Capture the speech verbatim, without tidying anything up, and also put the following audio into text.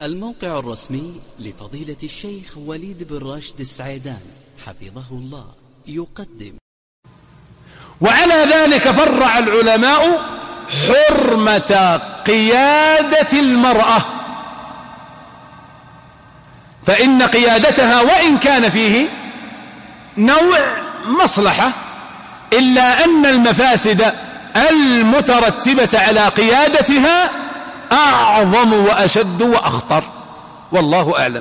الموقع الرسمي لفضيلة الشيخ وليد بن راشد السعيدان حفظه الله يقدم. وعلى ذلك فرع العلماء حرمة قيادة المرأة، فإن قيادتها وإن كان فيه نوع مصلحة، إلا أن المفاسد المترتبة على قيادتها أعظم وأشد وأخطر، والله أعلم.